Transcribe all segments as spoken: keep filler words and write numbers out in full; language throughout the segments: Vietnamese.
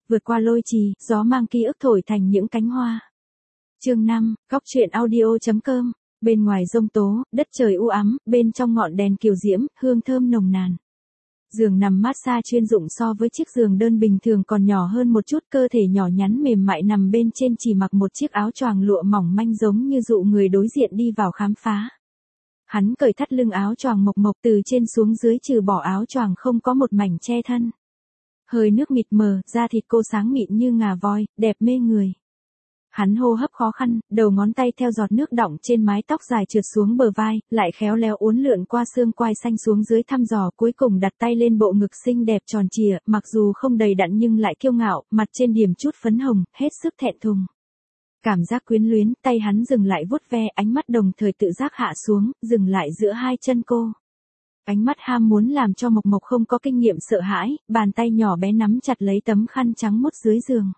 vượt qua lôi trì, gió mang ký ức thổi thành những cánh hoa. Chương năm, góc truyện audio chấm com. Bên ngoài giông tố, đất trời u ám, bên trong ngọn đèn kiều diễm, hương thơm nồng nàn. Giường nằm massage chuyên dụng so với chiếc giường đơn bình thường còn nhỏ hơn một chút, cơ thể nhỏ nhắn mềm mại nằm bên trên chỉ mặc một chiếc áo choàng lụa mỏng manh giống như dụ người đối diện đi vào khám phá. Hắn cởi thắt lưng áo choàng mộc mộc từ trên xuống dưới trừ bỏ áo choàng không có một mảnh che thân. Hơi nước mịt mờ, da thịt cô sáng mịn như ngà voi, đẹp mê người. Hắn hô hấp khó khăn, đầu ngón tay theo giọt nước đọng trên mái tóc dài trượt xuống bờ vai, lại khéo léo uốn lượn qua xương quai xanh xuống dưới thăm dò, cuối cùng đặt tay lên bộ ngực xinh đẹp tròn trịa, mặc dù không đầy đặn nhưng lại kiêu ngạo, mặt trên điểm chút phấn hồng, hết sức thẹn thùng. Cảm giác quyến luyến, tay hắn dừng lại vuốt ve, ánh mắt đồng thời tự giác hạ xuống, dừng lại giữa hai chân cô. Ánh mắt ham muốn làm cho Mộc Mộc không có kinh nghiệm sợ hãi, bàn tay nhỏ bé nắm chặt lấy tấm khăn trắng mút dưới giường.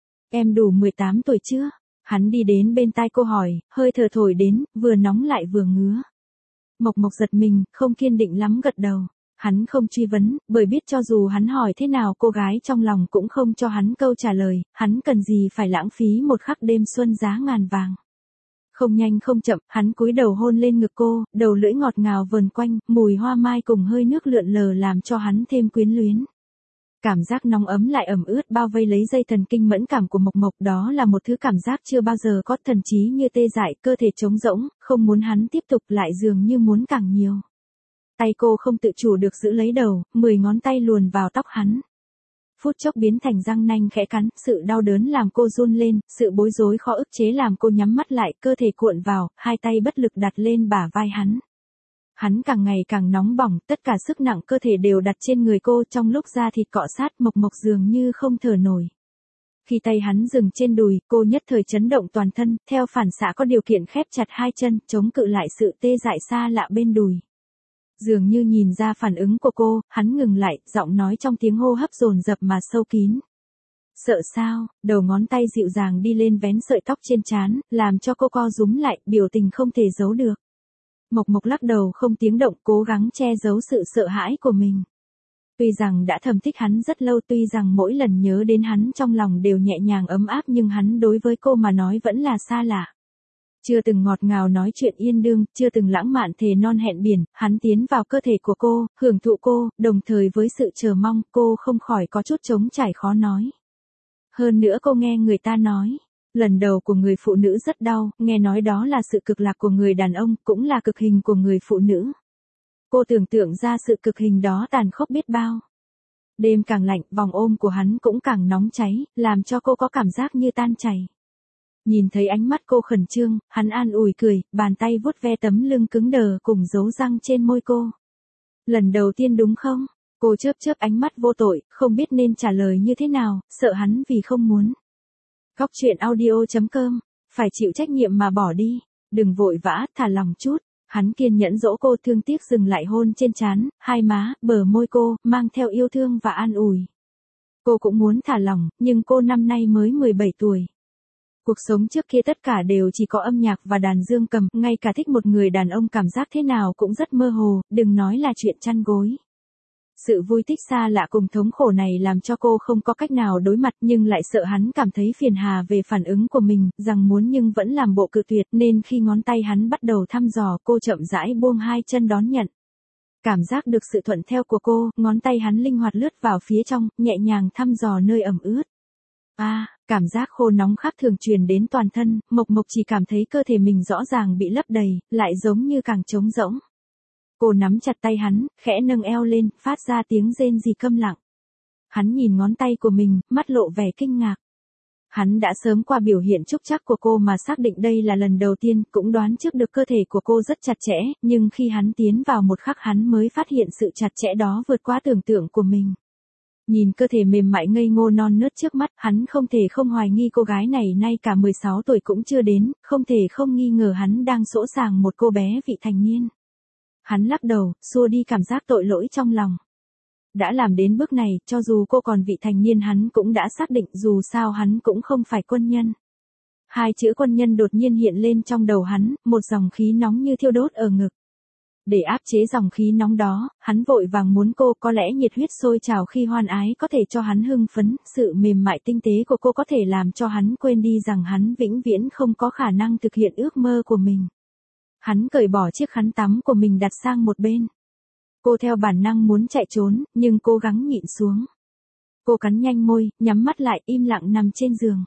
Em đủ mười tám tuổi chưa? Hắn đi đến bên tai cô hỏi, hơi thở thổi đến, vừa nóng lại vừa ngứa. Mộc Mộc giật mình, không kiên định lắm gật đầu. Hắn không truy vấn, bởi biết cho dù hắn hỏi thế nào cô gái trong lòng cũng không cho hắn câu trả lời, hắn cần gì phải lãng phí một khắc đêm xuân giá ngàn vàng. Không nhanh không chậm, hắn cúi đầu hôn lên ngực cô, đầu lưỡi ngọt ngào vờn quanh, mùi hoa mai cùng hơi nước lượn lờ làm cho hắn thêm quyến luyến. Cảm giác nóng ấm lại ẩm ướt bao vây lấy dây thần kinh mẫn cảm của Mộc Mộc, đó là một thứ cảm giác chưa bao giờ có, thần trí như tê dại, cơ thể trống rỗng, không muốn hắn tiếp tục lại dường như muốn càng nhiều. Tay cô không tự chủ được giữ lấy đầu, mười ngón tay luồn vào tóc hắn. Phút chốc biến thành răng nanh khẽ cắn, sự đau đớn làm cô run lên, sự bối rối khó ức chế làm cô nhắm mắt lại, cơ thể cuộn vào, hai tay bất lực đặt lên bả vai hắn. Hắn càng ngày càng nóng bỏng, tất cả sức nặng cơ thể đều đặt trên người cô, trong lúc da thịt cọ sát, Mộc Mộc dường như không thở nổi. Khi tay hắn dừng trên đùi, cô nhất thời chấn động toàn thân, theo phản xạ có điều kiện khép chặt hai chân, chống cự lại sự tê dại xa lạ bên đùi. Dường như nhìn ra phản ứng của cô, hắn ngừng lại, giọng nói trong tiếng hô hấp dồn dập mà sâu kín. Sợ sao? Đầu ngón tay dịu dàng đi lên vén sợi tóc trên trán, làm cho cô co rúm lại, biểu tình không thể giấu được. Mộc Mộc lắc đầu không tiếng động, cố gắng che giấu sự sợ hãi của mình. Tuy rằng đã thầm thích hắn rất lâu, tuy rằng mỗi lần nhớ đến hắn trong lòng đều nhẹ nhàng ấm áp, nhưng hắn đối với cô mà nói vẫn là xa lạ. Chưa từng ngọt ngào nói chuyện yên đương, chưa từng lãng mạn thề non hẹn biển, hắn tiến vào cơ thể của cô, hưởng thụ cô, đồng thời với sự chờ mong, cô không khỏi có chút trống trải khó nói. Hơn nữa cô nghe người ta nói, lần đầu của người phụ nữ rất đau, nghe nói đó là sự cực lạc của người đàn ông, cũng là cực hình của người phụ nữ. Cô tưởng tượng ra sự cực hình đó tàn khốc biết bao. Đêm càng lạnh, vòng ôm của hắn cũng càng nóng cháy, làm cho cô có cảm giác như tan chảy. Nhìn thấy ánh mắt cô khẩn trương, hắn an ủi cười, bàn tay vuốt ve tấm lưng cứng đờ cùng dấu răng trên môi cô. Lần đầu tiên đúng không? Cô chớp chớp ánh mắt vô tội, không biết nên trả lời như thế nào, sợ hắn vì không muốn. Góc truyện audio chấm com, phải chịu trách nhiệm mà bỏ đi, đừng vội vã, thả lòng chút. Hắn kiên nhẫn dỗ cô, thương tiếc dừng lại hôn trên trán, hai má, bờ môi cô, mang theo yêu thương và an ủi. Cô cũng muốn thả lòng, nhưng cô năm nay mới mười bảy tuổi. Cuộc sống trước kia tất cả đều chỉ có âm nhạc và đàn dương cầm, ngay cả thích một người đàn ông cảm giác thế nào cũng rất mơ hồ, đừng nói là chuyện chăn gối. Sự vui thích xa lạ cùng thống khổ này làm cho cô không có cách nào đối mặt, nhưng lại sợ hắn cảm thấy phiền hà về phản ứng của mình, rằng muốn nhưng vẫn làm bộ cự tuyệt, nên khi ngón tay hắn bắt đầu thăm dò, cô chậm rãi buông hai chân đón nhận. Cảm giác được sự thuận theo của cô, ngón tay hắn linh hoạt lướt vào phía trong, nhẹ nhàng thăm dò nơi ẩm ướt. À, cảm giác khô nóng khác thường truyền đến toàn thân, Mộc Mộc chỉ cảm thấy cơ thể mình rõ ràng bị lấp đầy, lại giống như càng trống rỗng. Cô nắm chặt tay hắn, khẽ nâng eo lên, phát ra tiếng rên rỉ câm lặng. Hắn nhìn ngón tay của mình, mắt lộ vẻ kinh ngạc. Hắn đã sớm qua biểu hiện trúc trắc của cô mà xác định đây là lần đầu tiên, cũng đoán trước được cơ thể của cô rất chặt chẽ, nhưng khi hắn tiến vào một khắc hắn mới phát hiện sự chặt chẽ đó vượt quá tưởng tượng của mình. Nhìn cơ thể mềm mại ngây ngô non nớt trước mắt, hắn không thể không hoài nghi cô gái này nay cả mười sáu tuổi cũng chưa đến, không thể không nghi ngờ hắn đang dỗ dàng một cô bé vị thành niên. Hắn lắc đầu, xua đi cảm giác tội lỗi trong lòng. Đã làm đến bước này, cho dù cô còn vị thành niên hắn cũng đã xác định, dù sao hắn cũng không phải quân nhân. Hai chữ quân nhân đột nhiên hiện lên trong đầu hắn, một dòng khí nóng như thiêu đốt ở ngực. Để áp chế dòng khí nóng đó, hắn vội vàng muốn cô, có lẽ nhiệt huyết sôi trào khi hoan ái có thể cho hắn hưng phấn, sự mềm mại tinh tế của cô có thể làm cho hắn quên đi rằng hắn vĩnh viễn không có khả năng thực hiện ước mơ của mình. Hắn cởi bỏ chiếc khăn tắm của mình đặt sang một bên. Cô theo bản năng muốn chạy trốn, nhưng cố gắng nhịn xuống. Cô cắn nhanh môi, nhắm mắt lại, im lặng nằm trên giường.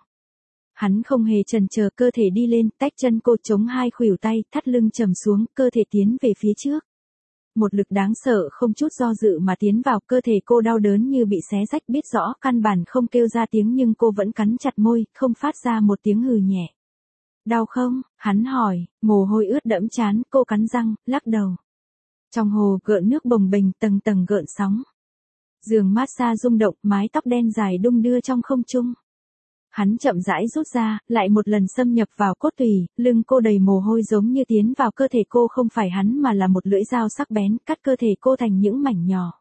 Hắn không hề chần chờ, cơ thể đi lên, tách chân cô chống hai khuỷu tay, thắt lưng trầm xuống, cơ thể tiến về phía trước. Một lực đáng sợ không chút do dự mà tiến vào, cơ thể cô đau đớn như bị xé rách, biết rõ căn bản không kêu ra tiếng nhưng cô vẫn cắn chặt môi, không phát ra một tiếng hừ nhẹ. Đau không? Hắn hỏi, mồ hôi ướt đẫm trán, cô cắn răng, lắc đầu. Trong hồ gợn nước bồng bềnh, tầng tầng gợn sóng. Giường massage rung động, mái tóc đen dài đung đưa trong không trung. Hắn chậm rãi rút ra, lại một lần xâm nhập vào cốt tủy, lưng cô đầy mồ hôi giống như tiến vào cơ thể cô, không phải hắn mà là một lưỡi dao sắc bén, cắt cơ thể cô thành những mảnh nhỏ.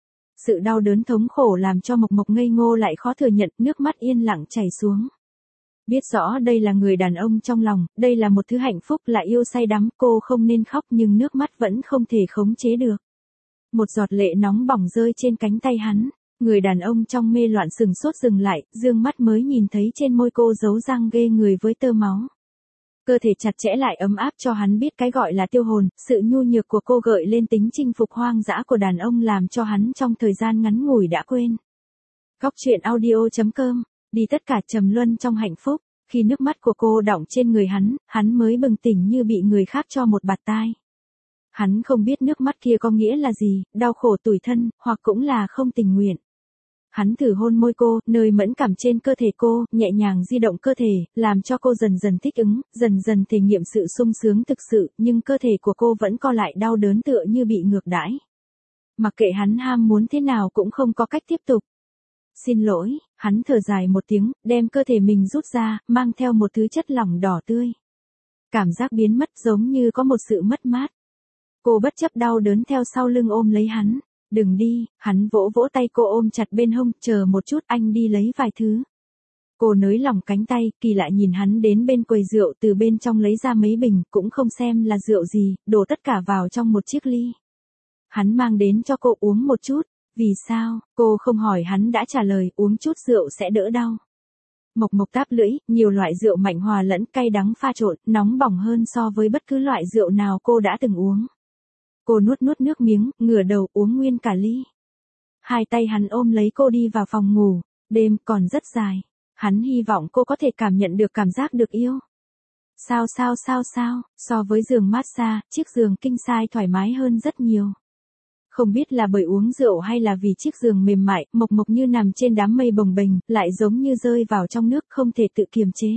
Sự đau đớn thống khổ làm cho Mộc Mộc ngây ngô lại khó thừa nhận, nước mắt yên lặng chảy xuống. Biết rõ đây là người đàn ông trong lòng, đây là một thứ hạnh phúc, là yêu say đắm, cô không nên khóc nhưng nước mắt vẫn không thể khống chế được. Một giọt lệ nóng bỏng rơi trên cánh tay hắn. Người đàn ông trong mê loạn sừng sốt dừng lại, dương mắt mới nhìn thấy trên môi cô dấu răng ghê người với tơ máu. Cơ thể chặt chẽ lại ấm áp cho hắn biết cái gọi là tiêu hồn, sự nhu nhược của cô gợi lên tính chinh phục hoang dã của đàn ông làm cho hắn trong thời gian ngắn ngủi đã quên. Góc truyện audio chấm com, đi tất cả trầm luân trong hạnh phúc, khi nước mắt của cô đọng trên người hắn, hắn mới bừng tỉnh như bị người khác cho một bạt tai. Hắn không biết nước mắt kia có nghĩa là gì, đau khổ tủi thân, hoặc cũng là không tình nguyện. Hắn thử hôn môi cô, nơi mẫn cảm trên cơ thể cô, nhẹ nhàng di động cơ thể, làm cho cô dần dần thích ứng, dần dần thể nghiệm sự sung sướng thực sự, nhưng cơ thể của cô vẫn co lại đau đớn tựa như bị ngược đãi. Mặc kệ hắn ham muốn thế nào cũng không có cách tiếp tục. Xin lỗi, hắn thở dài một tiếng, đem cơ thể mình rút ra, mang theo một thứ chất lỏng đỏ tươi. Cảm giác biến mất giống như có một sự mất mát. Cô bất chấp đau đớn theo sau lưng ôm lấy hắn. Đừng đi, hắn vỗ vỗ tay cô ôm chặt bên hông, chờ một chút anh đi lấy vài thứ. Cô nới lỏng cánh tay, kỳ lạ nhìn hắn đến bên quầy rượu từ bên trong lấy ra mấy bình, cũng không xem là rượu gì, đổ tất cả vào trong một chiếc ly. Hắn mang đến cho cô uống một chút, vì sao, cô không hỏi hắn đã trả lời uống chút rượu sẽ đỡ đau. Mộc Mộc táp lưỡi, nhiều loại rượu mạnh hòa lẫn cay đắng pha trộn, nóng bỏng hơn so với bất cứ loại rượu nào cô đã từng uống. Cô nuốt nuốt nước miếng, ngửa đầu uống nguyên cả ly. Hai tay hắn ôm lấy cô đi vào phòng ngủ, đêm còn rất dài. Hắn hy vọng cô có thể cảm nhận được cảm giác được yêu. Sao sao sao sao, so với giường massage, chiếc giường king size thoải mái hơn rất nhiều. Không biết là bởi uống rượu hay là vì chiếc giường mềm mại, Mộc Mộc như nằm trên đám mây bồng bềnh, lại giống như rơi vào trong nước không thể tự kiềm chế.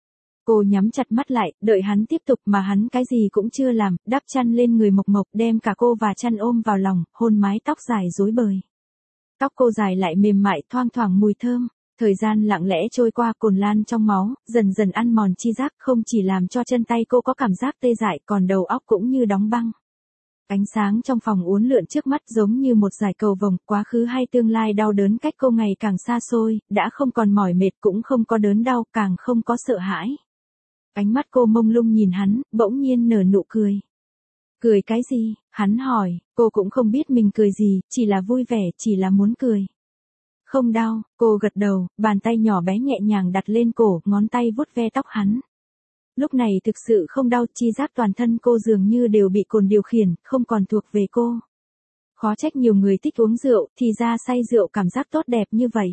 Cô nhắm chặt mắt lại, đợi hắn tiếp tục mà hắn cái gì cũng chưa làm, đắp chăn lên người Mộc Mộc đem cả cô và chăn ôm vào lòng, hôn mái tóc dài rối bời. Tóc cô dài lại mềm mại thoang thoảng mùi thơm, thời gian lặng lẽ trôi qua cồn lan trong máu, dần dần ăn mòn chi giác không chỉ làm cho chân tay cô có cảm giác tê dại còn đầu óc cũng như đóng băng. Ánh sáng trong phòng uốn lượn trước mắt giống như một dải cầu vồng, quá khứ hay tương lai đau đớn cách cô ngày càng xa xôi, đã không còn mỏi mệt cũng không có đớn đau, càng không có sợ hãi. Ánh mắt cô mông lung nhìn hắn, bỗng nhiên nở nụ cười. Cười cái gì? Hắn hỏi, cô cũng không biết mình cười gì, chỉ là vui vẻ, chỉ là muốn cười. Không đau, cô gật đầu, bàn tay nhỏ bé nhẹ nhàng đặt lên cổ, ngón tay vuốt ve tóc hắn. Lúc này thực sự không đau, chi giác toàn thân cô dường như đều bị cồn điều khiển, không còn thuộc về cô. Khó trách nhiều người thích uống rượu, thì ra say rượu cảm giác tốt đẹp như vậy.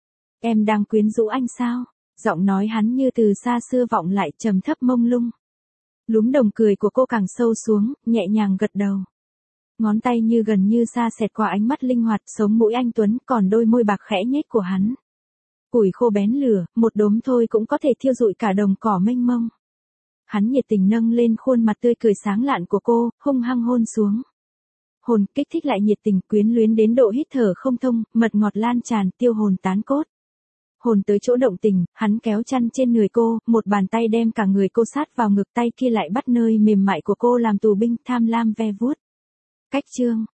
Em đang quyến rũ anh sao? Giọng nói hắn như từ xa xưa vọng lại, trầm thấp mông lung. Lúm đồng cười của cô càng sâu xuống, nhẹ nhàng gật đầu. Ngón tay như gần như xa xẹt qua ánh mắt linh hoạt, sống mũi anh tuấn, còn đôi môi bạc khẽ nhếch của hắn. Củi khô bén lửa, một đốm thôi cũng có thể thiêu rụi cả đồng cỏ mênh mông. Hắn nhiệt tình nâng lên khuôn mặt tươi cười sáng lạn của cô, hung hăng hôn xuống. Hồn kích thích lại nhiệt tình, quyến luyến đến độ hít thở không thông, mật ngọt lan tràn, tiêu hồn tán cốt. Hồn tới chỗ động tình, hắn kéo chăn trên người cô, một bàn tay đem cả người cô sát vào ngực, tay kia lại bắt nơi mềm mại của cô làm tù binh, tham lam ve vuốt. Cách chương,